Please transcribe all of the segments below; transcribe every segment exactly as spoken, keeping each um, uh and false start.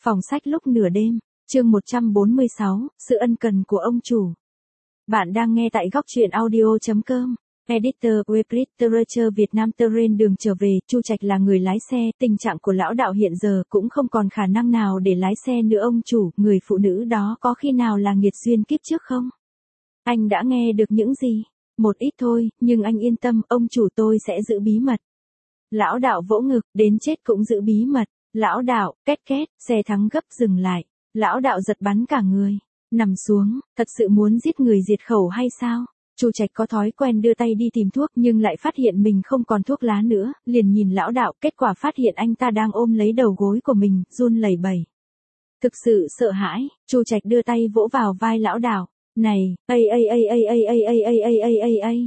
Phòng sách lúc nửa đêm, chương một trăm bốn mươi sáu, sự ân cần của ông chủ. Bạn đang nghe tại góc truyện audio chấm com. Editor Web Literature Việt Nam. Trên đường trở về, Chu Trạch là người lái xe, tình trạng của lão đạo hiện giờ cũng không còn khả năng nào để lái xe nữa. Ông chủ, người phụ nữ đó có khi nào là nghiệt duyên kiếp trước không? Anh đã nghe được những gì? Một ít thôi, nhưng anh yên tâm, ông chủ tôi sẽ giữ bí mật. Lão đạo vỗ ngực, đến chết cũng giữ bí mật. Lão đạo, két két, xe thắng gấp dừng lại. Lão đạo giật bắn cả người. Nằm xuống, thật sự muốn giết người diệt khẩu hay sao? Chu Trạch có thói quen đưa tay đi tìm thuốc nhưng lại phát hiện mình không còn thuốc lá nữa, liền nhìn lão đạo, kết quả phát hiện anh ta đang ôm lấy đầu gối của mình, run lẩy bẩy. Thực sự sợ hãi, Chu Trạch đưa tay vỗ vào vai lão đạo. Này, ây ây ây ây ây ây ây ây ây ây ây ây.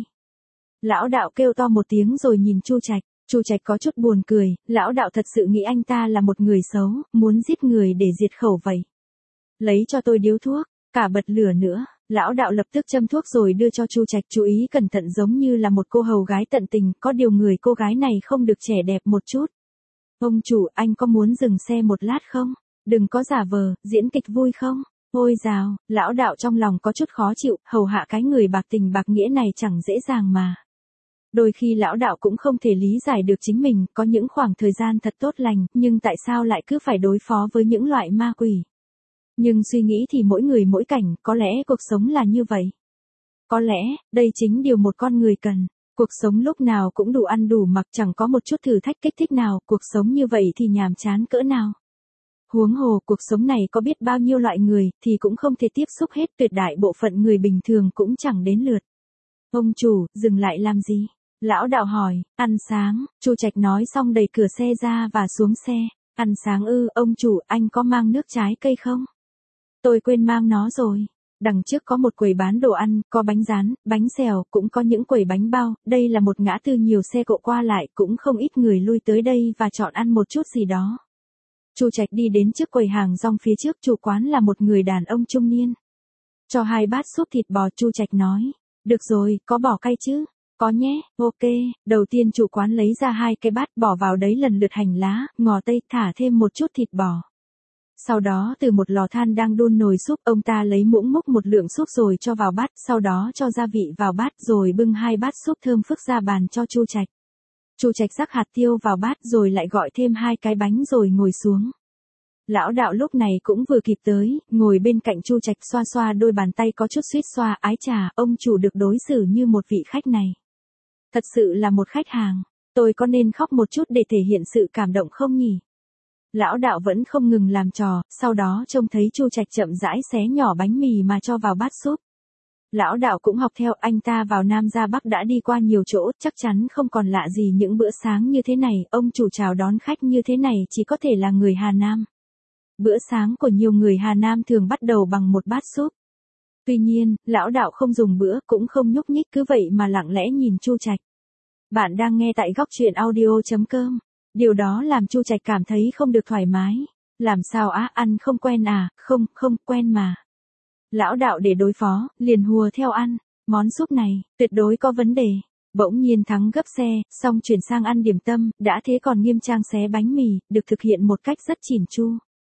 Lão đạo kêu to một tiếng rồi nhìn Chu Trạch. Chu Trạch có chút buồn cười, lão đạo thật sự nghĩ anh ta là một người xấu, muốn giết người để diệt khẩu vậy. Lấy cho tôi điếu thuốc, cả bật lửa nữa. Lão đạo lập tức châm thuốc rồi đưa cho Chu Trạch, chú ý cẩn thận giống như là một cô hầu gái tận tình, có điều người cô gái này không được trẻ đẹp một chút. Ông chủ, anh có muốn dừng xe một lát không? Đừng có giả vờ, diễn kịch vui không? Ôi dào, lão đạo trong lòng có chút khó chịu, hầu hạ cái người bạc tình bạc nghĩa này chẳng dễ dàng mà. Đôi khi lão đạo cũng không thể lý giải được chính mình, có những khoảng thời gian thật tốt lành, nhưng tại sao lại cứ phải đối phó với những loại ma quỷ. Nhưng suy nghĩ thì mỗi người mỗi cảnh, có lẽ cuộc sống là như vậy. Có lẽ, đây chính điều một con người cần. Cuộc sống lúc nào cũng đủ ăn đủ mặc, chẳng có một chút thử thách kích thích nào, cuộc sống như vậy thì nhàm chán cỡ nào. Huống hồ, cuộc sống này có biết bao nhiêu loại người, thì cũng không thể tiếp xúc hết, tuyệt đại bộ phận người bình thường cũng chẳng đến lượt. Ông chủ, dừng lại làm gì? Lão đạo hỏi. Ăn sáng, Chu Trạch nói xong đẩy cửa xe ra và xuống xe. Ăn sáng ư, ông chủ, anh có mang nước trái cây không? Tôi quên mang nó rồi. Đằng trước có một quầy bán đồ ăn, có bánh rán, bánh xèo, cũng có những quầy bánh bao. Đây là một ngã tư nhiều xe cộ qua lại, cũng không ít người lui tới đây và chọn ăn một chút gì đó. Chu Trạch đi đến trước quầy hàng rong phía trước, chủ quán là một người đàn ông trung niên. Cho hai bát súp thịt bò, Chu Trạch nói. Được rồi, có bỏ cay chứ? Có nhé, ok. Đầu tiên chủ quán lấy ra hai cái bát, bỏ vào đấy lần lượt hành lá, ngò tây, thả thêm một chút thịt bò. Sau đó từ một lò than đang đun nồi súp, ông ta lấy muỗng múc một lượng súp rồi cho vào bát, sau đó cho gia vị vào bát rồi bưng hai bát súp thơm phức ra bàn cho Chu Trạch. Chu Trạch rắc hạt tiêu vào bát rồi lại gọi thêm hai cái bánh rồi ngồi xuống. Lão đạo lúc này cũng vừa kịp tới, ngồi bên cạnh Chu Trạch xoa xoa đôi bàn tay có chút suýt xoa, ái chà, ông chủ được đối xử như một vị khách này. Thật sự là một khách hàng, tôi có nên khóc một chút để thể hiện sự cảm động không nhỉ? Lão đạo vẫn không ngừng làm trò, sau đó trông thấy Chu Trạch chậm rãi xé nhỏ bánh mì mà cho vào bát súp. Lão đạo cũng học theo, anh ta vào Nam ra Bắc đã đi qua nhiều chỗ, chắc chắn không còn lạ gì những bữa sáng như thế này, ông chủ chào đón khách như thế này chỉ có thể là người Hà Nam. Bữa sáng của nhiều người Hà Nam thường bắt đầu bằng một bát súp. Tuy nhiên, lão đạo không dùng bữa, cũng không nhúc nhích, cứ vậy mà lặng lẽ nhìn Chu Trạch. Bạn đang nghe tại góc truyện audio chấm com. Điều đó làm Chu Trạch cảm thấy không được thoải mái. Làm sao á, ăn không quen à? Không, không quen mà. Lão đạo để đối phó, liền hùa theo ăn. Món súp này, tuyệt đối có vấn đề. Bỗng nhiên thắng gấp xe, xong chuyển sang ăn điểm tâm, đã thế còn nghiêm trang xé bánh mì, được thực hiện một cách rất chỉn chu.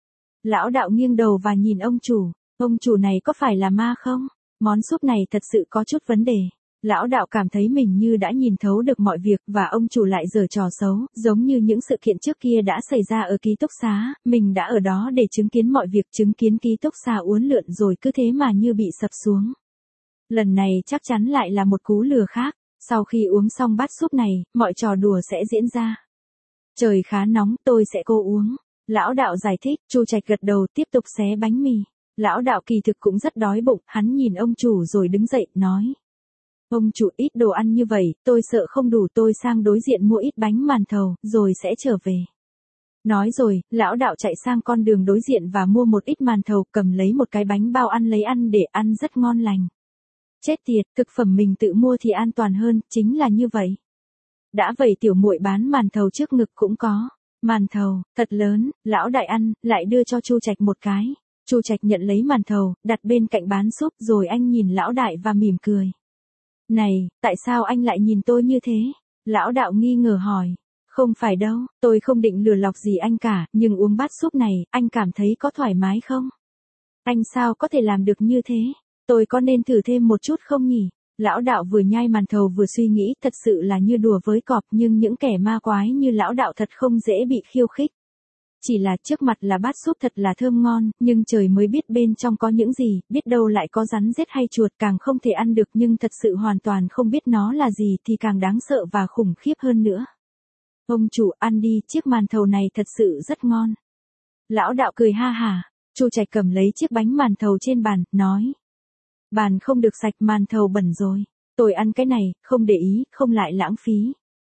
Lão đạo nghiêng đầu và nhìn ông chủ. Ông chủ này có phải là ma không? Món súp này thật sự có chút vấn đề. Lão đạo cảm thấy mình như đã nhìn thấu được mọi việc và ông chủ lại giở trò xấu, giống như những sự kiện trước kia đã xảy ra ở ký túc xá, mình đã ở đó để chứng kiến mọi việc, chứng kiến ký túc xá uốn lượn rồi cứ thế mà như bị sập xuống. Lần này chắc chắn lại là một cú lừa khác, sau khi uống xong bát súp này, mọi trò đùa sẽ diễn ra. Trời khá nóng, tôi sẽ cố uống. Lão đạo giải thích, Chu Trạch gật đầu tiếp tục xé bánh mì. Lão đạo kỳ thực cũng rất đói bụng, hắn nhìn ông chủ rồi đứng dậy, nói. Ông chủ, ít đồ ăn như vậy, tôi sợ không đủ, tôi sang đối diện mua ít bánh màn thầu, rồi sẽ trở về. Nói rồi, lão đạo chạy sang con đường đối diện và mua một ít màn thầu, cầm lấy một cái bánh bao ăn lấy ăn để ăn rất ngon lành. Chết tiệt, thực phẩm mình tự mua thì an toàn hơn, chính là như vậy. Đã vậy tiểu muội bán màn thầu trước ngực cũng có. Màn thầu, thật lớn, lão đại ăn, lại đưa cho Chu Trạch một cái. Chu Trạch nhận lấy màn thầu, đặt bên cạnh bán súp rồi anh nhìn lão đại và mỉm cười. Này, tại sao anh lại nhìn tôi như thế? Lão đạo nghi ngờ hỏi. Không phải đâu, tôi không định lừa lọc gì anh cả, nhưng uống bát súp này, anh cảm thấy có thoải mái không? Anh sao có thể làm được như thế? Tôi có nên thử thêm một chút không nhỉ? Lão đạo vừa nhai màn thầu vừa suy nghĩ, thật sự là như đùa với cọp, nhưng những kẻ ma quái như lão đạo thật không dễ bị khiêu khích. Chỉ là trước mặt là bát súp thật là thơm ngon, nhưng trời mới biết bên trong có những gì, biết đâu lại có rắn rết hay chuột, càng không thể ăn được, nhưng thật sự hoàn toàn không biết nó là gì thì càng đáng sợ và khủng khiếp hơn nữa. Ông chủ, ăn đi, chiếc màn thầu này thật sự rất ngon. Lão đạo cười ha hả. Chu Trạch cầm lấy chiếc bánh màn thầu trên bàn, nói. Bàn không được sạch, màn thầu bẩn rồi. Tôi ăn cái này, không để ý, không lại lãng phí.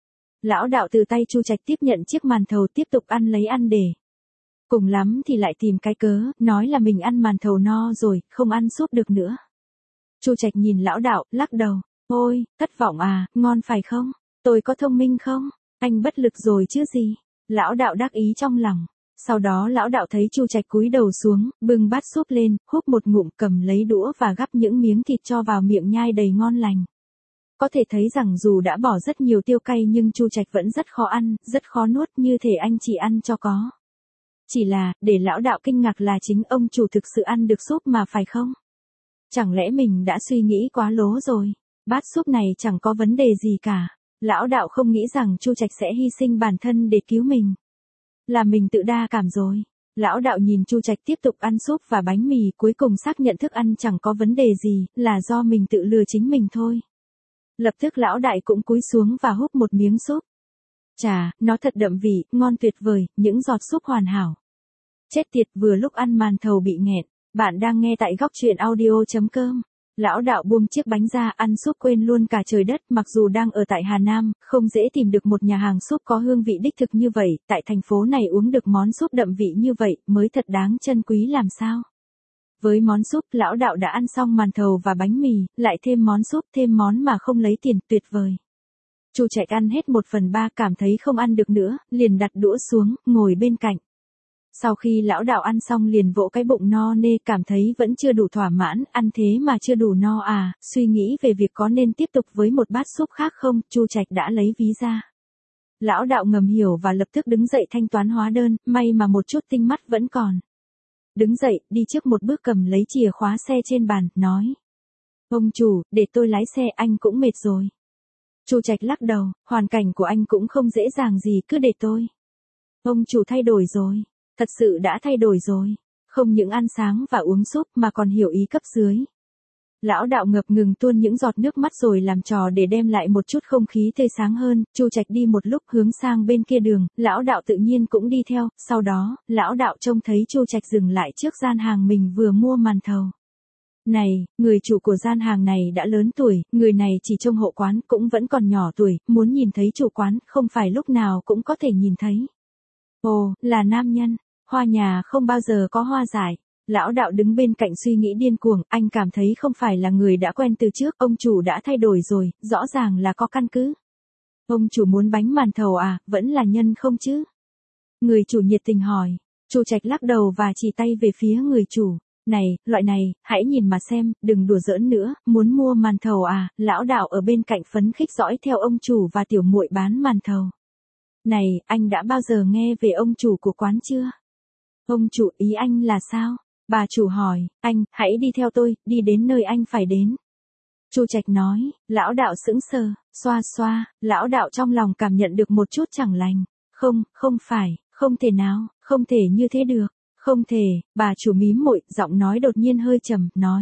Lão đạo từ tay Chu Trạch tiếp nhận chiếc màn thầu, tiếp tục ăn lấy ăn để. Cùng lắm thì lại tìm cái cớ, nói là mình ăn màn thầu no rồi, không ăn súp được nữa. Chu Trạch nhìn lão đạo, lắc đầu. Ôi, thất vọng à, ngon phải không? Tôi có thông minh không? Anh bất lực rồi chứ gì? Lão đạo đắc ý trong lòng. Sau đó lão đạo thấy Chu Trạch cúi đầu xuống, bưng bát súp lên, húp một ngụm, cầm lấy đũa và gắp những miếng thịt cho vào miệng nhai đầy ngon lành. Có thể thấy rằng dù đã bỏ rất nhiều tiêu cay nhưng Chu Trạch vẫn rất khó ăn, rất khó nuốt, như thể anh chỉ ăn cho có. Chỉ là, để lão đạo kinh ngạc là chính ông chủ thực sự ăn được súp mà phải không? Chẳng lẽ mình đã suy nghĩ quá lố rồi? Bát súp này chẳng có vấn đề gì cả. Lão đạo không nghĩ rằng Chu Trạch sẽ hy sinh bản thân để cứu mình. Là mình tự đa cảm rồi. Lão đạo nhìn Chu Trạch tiếp tục ăn súp và bánh mì, cuối cùng xác nhận thức ăn chẳng có vấn đề gì, là do mình tự lừa chính mình thôi. Lập tức lão đại cũng cúi xuống và húp một miếng súp. Chà, nó thật đậm vị, ngon tuyệt vời, những giọt súp hoàn hảo. Chết tiệt, vừa lúc ăn màn thầu bị nghẹn. Bạn đang nghe tại góc truyện audio chấm com. Lão đạo buông chiếc bánh ra, ăn súp quên luôn cả trời đất, mặc dù đang ở tại Hà Nam, không dễ tìm được một nhà hàng súp có hương vị đích thực như vậy, tại thành phố này uống được món súp đậm vị như vậy, mới thật đáng trân quý làm sao. Với món súp, lão đạo đã ăn xong màn thầu và bánh mì, lại thêm món súp, thêm món mà không lấy tiền, tuyệt vời. Chu Trạch ăn hết một phần ba, cảm thấy không ăn được nữa, liền đặt đũa xuống, ngồi bên cạnh. Sau khi lão đạo ăn xong liền vỗ cái bụng no nê, cảm thấy vẫn chưa đủ thỏa mãn, ăn thế mà chưa đủ no à, suy nghĩ về việc có nên tiếp tục với một bát súp khác không, Chu Trạch đã lấy ví ra. Lão đạo ngầm hiểu và lập tức đứng dậy thanh toán hóa đơn, may mà một chút tinh mắt vẫn còn. Đứng dậy, đi trước một bước cầm lấy chìa khóa xe trên bàn, nói. Ông chủ, để tôi lái xe, anh cũng mệt rồi. Chu Trạch lắc đầu, hoàn cảnh của anh cũng không dễ dàng gì, cứ để tôi. Ông chủ thay đổi rồi. Thật sự đã thay đổi rồi. Không những ăn sáng và uống súp mà còn hiểu ý cấp dưới. Lão đạo ngập ngừng tuôn những giọt nước mắt rồi làm trò để đem lại một chút không khí tươi sáng hơn. Chu Trạch đi một lúc hướng sang bên kia đường, lão đạo tự nhiên cũng đi theo. Sau đó, lão đạo trông thấy Chu Trạch dừng lại trước gian hàng mình vừa mua màn thầu. Này, người chủ của gian hàng này đã lớn tuổi, người này chỉ trông hộ quán cũng vẫn còn nhỏ tuổi, muốn nhìn thấy chủ quán không phải lúc nào cũng có thể nhìn thấy. Ồ, là nam nhân. Hoa nhà không bao giờ có hoa dại. Lão đạo đứng bên cạnh suy nghĩ điên cuồng, anh cảm thấy không phải là người đã quen từ trước, ông chủ đã thay đổi rồi, rõ ràng là có căn cứ. Ông chủ muốn bánh màn thầu à, vẫn là nhân không chứ? Người chủ nhiệt tình hỏi. Chu Trạch lắc đầu và chỉ tay về phía người chủ. Này, loại này, hãy nhìn mà xem, đừng đùa giỡn nữa, muốn mua màn thầu à? Lão đạo ở bên cạnh phấn khích dõi theo ông chủ và tiểu muội bán màn thầu. Này, anh đã bao giờ nghe về ông chủ của quán chưa? Ông chủ, ý anh là sao? Bà chủ hỏi. Anh, hãy đi theo tôi, đi đến nơi anh phải đến. Chu Trạch nói. Lão đạo sững sờ, xoa xoa, lão đạo trong lòng cảm nhận được một chút chẳng lành. Không, không phải, không thể nào, không thể như thế được, không thể. Bà chủ mím môi, giọng nói đột nhiên hơi trầm, nói.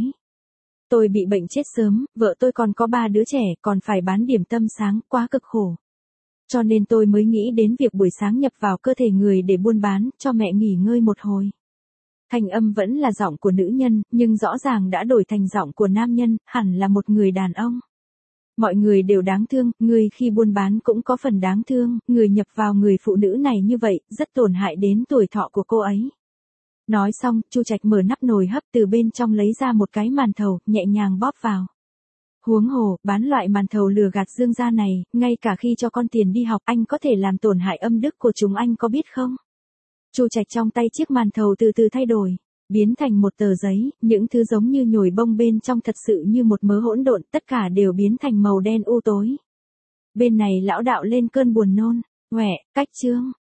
Tôi bị bệnh chết sớm, vợ tôi còn có ba đứa trẻ, còn phải bán điểm tâm sáng, quá cực khổ. Cho nên tôi mới nghĩ đến việc buổi sáng nhập vào cơ thể người để buôn bán, cho mẹ nghỉ ngơi một hồi. Thanh âm vẫn là giọng của nữ nhân, nhưng rõ ràng đã đổi thành giọng của nam nhân, hẳn là một người đàn ông. Mọi người đều đáng thương, người khi buôn bán cũng có phần đáng thương, người nhập vào người phụ nữ này như vậy, rất tổn hại đến tuổi thọ của cô ấy. Nói xong, Chu Trạch mở nắp nồi hấp từ bên trong lấy ra một cái màn thầu, nhẹ nhàng bóp vào. Huống hồ, bán loại màn thầu lừa gạt dương gia này, ngay cả khi cho con tiền đi học anh có thể làm tổn hại âm đức của chúng anh có biết không? Chu Trạch trong tay chiếc màn thầu từ từ thay đổi, biến thành một tờ giấy, những thứ giống như nhồi bông bên trong thật sự như một mớ hỗn độn, tất cả đều biến thành màu đen u tối. Bên này lão đạo lên cơn buồn nôn, Huệ, cách chương.